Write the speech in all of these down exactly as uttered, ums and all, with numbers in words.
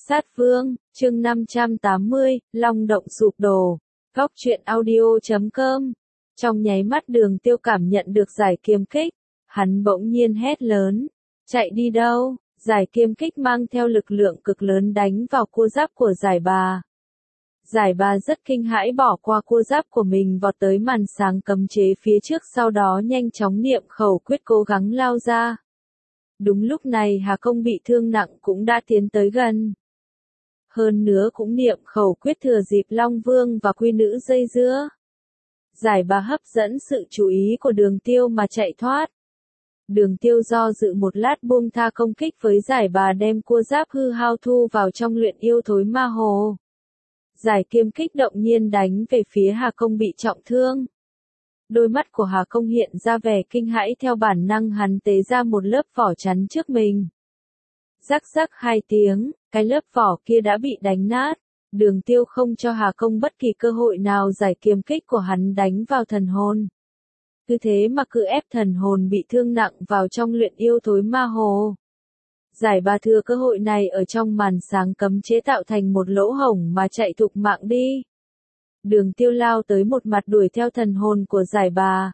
Sát Vương, chương năm trăm tám mươi, Long động sụp đổ. Góc truyện audio chấm com. Trong nháy mắt Đường Tiêu cảm nhận được giải kiếm kích, hắn bỗng nhiên hét lớn, chạy đi đâu? Giải kiếm kích mang theo lực lượng cực lớn đánh vào cua giáp của giải bà. Giải bà rất kinh hãi bỏ qua cua giáp của mình vọt tới màn sáng cấm chế phía trước, sau đó nhanh chóng niệm khẩu quyết cố gắng lao ra. Đúng lúc này Hà Công bị thương nặng cũng đã tiến tới gần. Hơn nữa cũng niệm khẩu quyết thừa dịp Long Vương và Quy Nữ dây dưa. Giải bà hấp dẫn sự chú ý của Đường Tiêu mà chạy thoát. Đường Tiêu do dự một lát buông tha công kích với giải bà, đem cua giáp hư hao thu vào trong luyện yêu thối ma hồ. Giải kiếm kích động nhiên đánh về phía Hà Công bị trọng thương. Đôi mắt của Hà Công hiện ra vẻ kinh hãi, theo bản năng hắn tế ra một lớp vỏ chắn trước mình. Rắc rắc hai tiếng, cái lớp vỏ kia đã bị đánh nát. Đường Tiêu không cho Hà Công bất kỳ cơ hội nào, giải kiếm kích của hắn đánh vào thần hồn. Cứ thế mà cứ ép thần hồn bị thương nặng vào trong luyện yêu thối ma hồ. Giải bà thừa cơ hội này ở trong màn sáng cấm chế tạo thành một lỗ hổng mà chạy thục mạng đi. Đường Tiêu lao tới một mặt đuổi theo thần hồn của giải bà.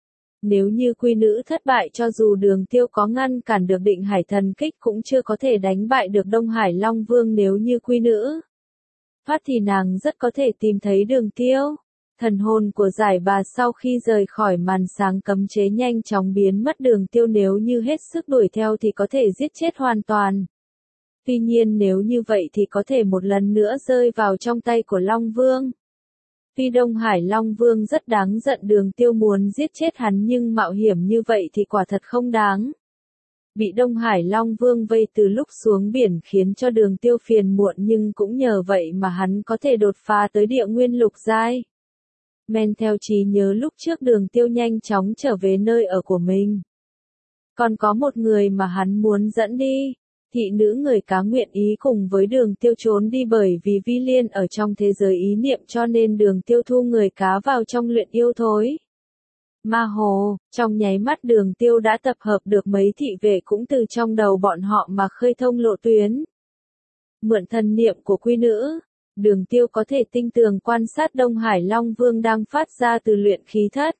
Nếu như Quy Nữ thất bại, cho dù Đường Tiêu có ngăn cản được Định Hải thần kích cũng chưa có thể đánh bại được Đông Hải Long Vương. Nếu như Quy Nữ phát thì nàng rất có thể tìm thấy Đường Tiêu. Thần hồn của giải bà sau khi rời khỏi màn sáng cấm chế nhanh chóng biến mất. Đường Tiêu nếu như hết sức đuổi theo thì có thể giết chết hoàn toàn. Tuy nhiên nếu như vậy thì có thể một lần nữa rơi vào trong tay của Long Vương. Tuy Đông Hải Long Vương rất đáng giận, Đường Tiêu muốn giết chết hắn, nhưng mạo hiểm như vậy thì quả thật không đáng. Bị Đông Hải Long Vương vây từ lúc xuống biển khiến cho Đường Tiêu phiền muộn, nhưng cũng nhờ vậy mà hắn có thể đột phá tới địa nguyên lục giai. Men theo trí nhớ lúc trước, Đường Tiêu nhanh chóng trở về nơi ở của mình. Còn có một người mà hắn muốn dẫn đi. Thị nữ người cá nguyện ý cùng với Đường Tiêu trốn đi, bởi vì Vi Liên ở trong thế giới ý niệm, cho nên Đường Tiêu thu người cá vào trong luyện yêu thối ma hồ. Trong nháy mắt Đường Tiêu đã tập hợp được mấy thị vệ, cũng từ trong đầu bọn họ mà khơi thông lộ tuyến. Mượn thần niệm của Quy Nữ, Đường Tiêu có thể tinh tường quan sát Đông Hải Long Vương đang phát ra từ luyện khí thất.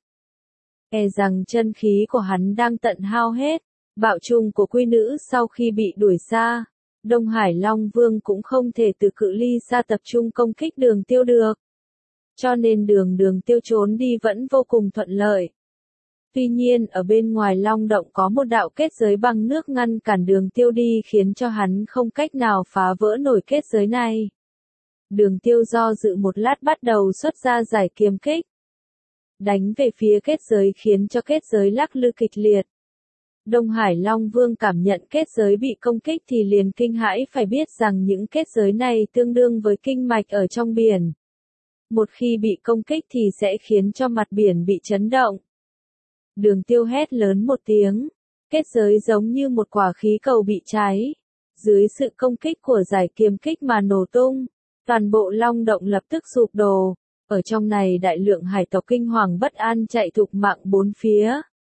E rằng chân khí của hắn đang tận hao hết. Bạo trùng của Quy Nữ sau khi bị đuổi xa, Đông Hải Long Vương cũng không thể từ cự ly xa tập trung công kích Đường Tiêu được. Cho nên đường Đường Tiêu trốn đi vẫn vô cùng thuận lợi. Tuy nhiên ở bên ngoài Long động có một đạo kết giới bằng nước ngăn cản Đường Tiêu đi, khiến cho hắn không cách nào phá vỡ nổi kết giới này. Đường Tiêu do dự một lát bắt đầu xuất ra giải kiếm kích. Đánh về phía kết giới khiến cho kết giới lắc lư kịch liệt. Đông Hải Long Vương cảm nhận kết giới bị công kích thì liền kinh hãi, phải biết rằng những kết giới này tương đương với kinh mạch ở trong biển. Một khi bị công kích thì sẽ khiến cho mặt biển bị chấn động. Đường Tiêu hét lớn một tiếng, kết giới giống như một quả khí cầu bị cháy. Dưới sự công kích của giải kiếm kích mà nổ tung, toàn bộ Long động lập tức sụp đổ. Ở trong này đại lượng hải tộc kinh hoàng bất an chạy thục mạng bốn phía.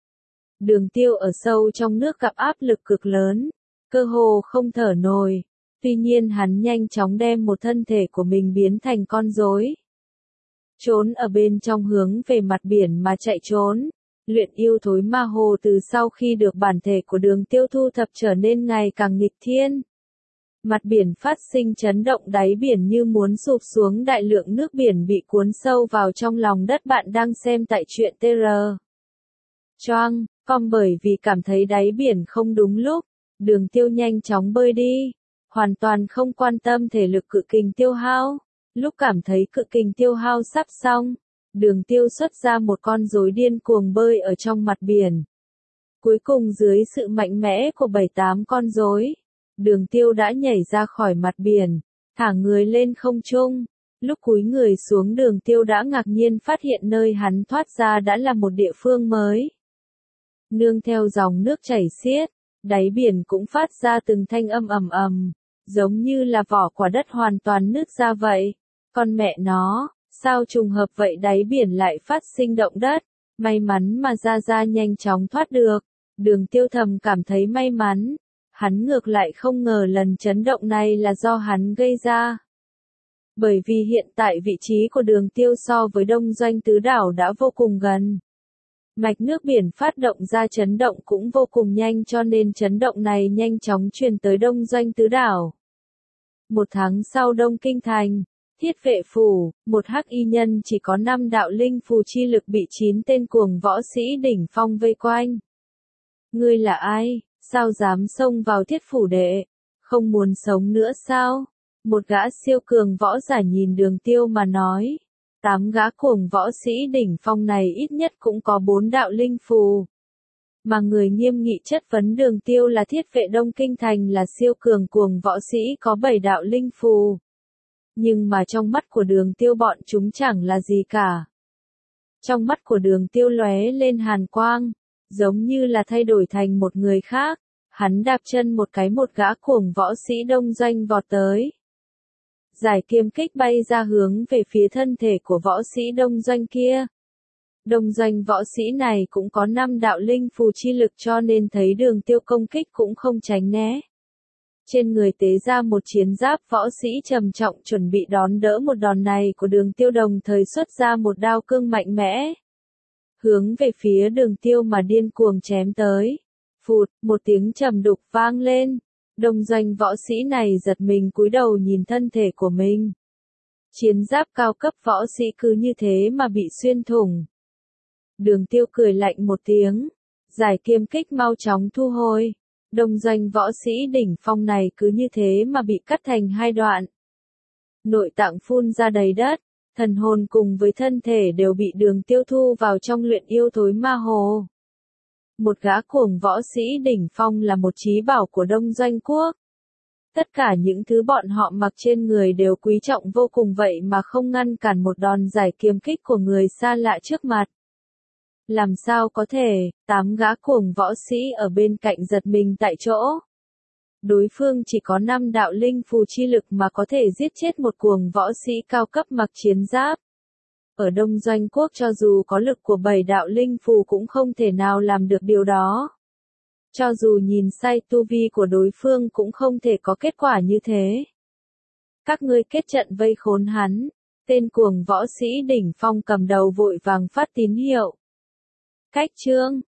Đường Tiêu ở sâu trong nước gặp áp lực cực lớn, cơ hồ không thở nổi. Tuy nhiên hắn nhanh chóng đem một thân thể của mình biến thành con rối, trốn ở bên trong hướng về mặt biển mà chạy trốn. Luyện yêu thối ma hồ từ sau khi được bản thể của Đường Tiêu thu thập trở nên ngày càng nghịch thiên. Mặt biển phát sinh chấn động, đáy biển như muốn sụp xuống, đại lượng nước biển bị cuốn sâu vào trong lòng đất. Bạn đang xem tại truyện tê rờ. Choang, com bởi vì cảm thấy đáy biển không đúng lúc, Đường Tiêu nhanh chóng bơi đi, hoàn toàn không quan tâm thể lực cự kình tiêu hao. Lúc cảm thấy cự kình tiêu hao sắp xong, Đường Tiêu xuất ra một con rối điên cuồng bơi ở trong mặt biển. Cuối cùng dưới sự mạnh mẽ của bảy tám con rối, Đường Tiêu đã nhảy ra khỏi mặt biển, thả người lên không trung. Lúc cúi người xuống, Đường Tiêu đã ngạc nhiên phát hiện nơi hắn thoát ra đã là một địa phương mới. Nương theo dòng nước chảy xiết, đáy biển cũng phát ra từng thanh âm ầm ầm, giống như là vỏ quả đất hoàn toàn nứt ra vậy. Con mẹ nó, sao trùng hợp vậy, đáy biển lại phát sinh động đất. May mắn mà Gia Gia nhanh chóng thoát được. Đường Tiêu thầm cảm thấy may mắn. Hắn ngược lại không ngờ lần chấn động này là do hắn gây ra. Bởi vì hiện tại vị trí của Đường Tiêu so với Đông Doanh Tứ Đảo đã vô cùng gần. Mạch nước biển phát động ra chấn động cũng vô cùng nhanh cho nên chấn động này nhanh chóng truyền tới Đông Doanh Tứ Đảo. Một tháng sau Đông Kinh Thành, Thiết Vệ Phủ, một hắc y nhân chỉ có năm đạo linh phù chi lực bị chín tên cuồng võ sĩ đỉnh phong vây quanh. Ngươi là ai, sao dám xông vào Thiết Phủ đệ, không muốn sống nữa sao? Một gã siêu cường võ giả nhìn Đường Tiêu mà nói. Tám gã cuồng võ sĩ đỉnh phong này ít nhất cũng có bốn đạo linh phù. Mà người nghiêm nghị chất vấn Đường Tiêu là Thiết Vệ Đông Kinh Thành là siêu cường cuồng võ sĩ có bảy đạo linh phù. Nhưng mà trong mắt của Đường Tiêu bọn chúng chẳng là gì cả. Trong mắt của Đường Tiêu lóe lên hàn quang, giống như là thay đổi thành một người khác. Hắn đạp chân một cái một gã cuồng võ sĩ Đông Doanh vọt tới. Giải kiếm kích bay ra hướng về phía thân thể của võ sĩ Đông Doanh kia. Đông Doanh võ sĩ này cũng có năm đạo linh phù chi lực cho nên thấy Đường Tiêu công kích cũng không tránh né. Trên người tế ra một chiến giáp võ sĩ trầm trọng chuẩn bị đón đỡ một đòn này của Đường Tiêu, đồng thời xuất ra một đao cương mạnh mẽ. Hướng về phía Đường Tiêu mà điên cuồng chém tới. Phụt, một tiếng trầm đục vang lên. Đông Doanh võ sĩ này giật mình cúi đầu nhìn thân thể của mình. Chiến giáp cao cấp võ sĩ cứ như thế mà bị xuyên thủng. Đường Tiêu cười lạnh một tiếng. Giải kiếm kích mau chóng thu hồi. Đông Doanh võ sĩ đỉnh phong này cứ như thế mà bị cắt thành hai đoạn. Nội tạng phun ra đầy đất. Thần hồn cùng với thân thể đều bị Đường Tiêu thu vào trong luyện yêu thối ma hồ. Một gã cuồng võ sĩ đỉnh phong là một chí bảo của Đông Doanh quốc. Tất cả những thứ bọn họ mặc trên người đều quý trọng vô cùng vậy mà không ngăn cản một đòn giải kiếm kích của người xa lạ trước mặt. Làm sao có thể, tám gã cuồng võ sĩ ở bên cạnh giật mình tại chỗ. Đối phương chỉ có năm đạo linh phù chi lực mà có thể giết chết một cuồng võ sĩ cao cấp mặc chiến giáp. Ở Đông Doanh quốc cho dù có lực của bảy đạo linh phù cũng không thể nào làm được điều đó. Cho dù nhìn sai tu vi của đối phương cũng không thể có kết quả như thế. Các ngươi kết trận vây khốn hắn. Tên cuồng võ sĩ đỉnh phong cầm đầu vội vàng phát tín hiệu. Cách chương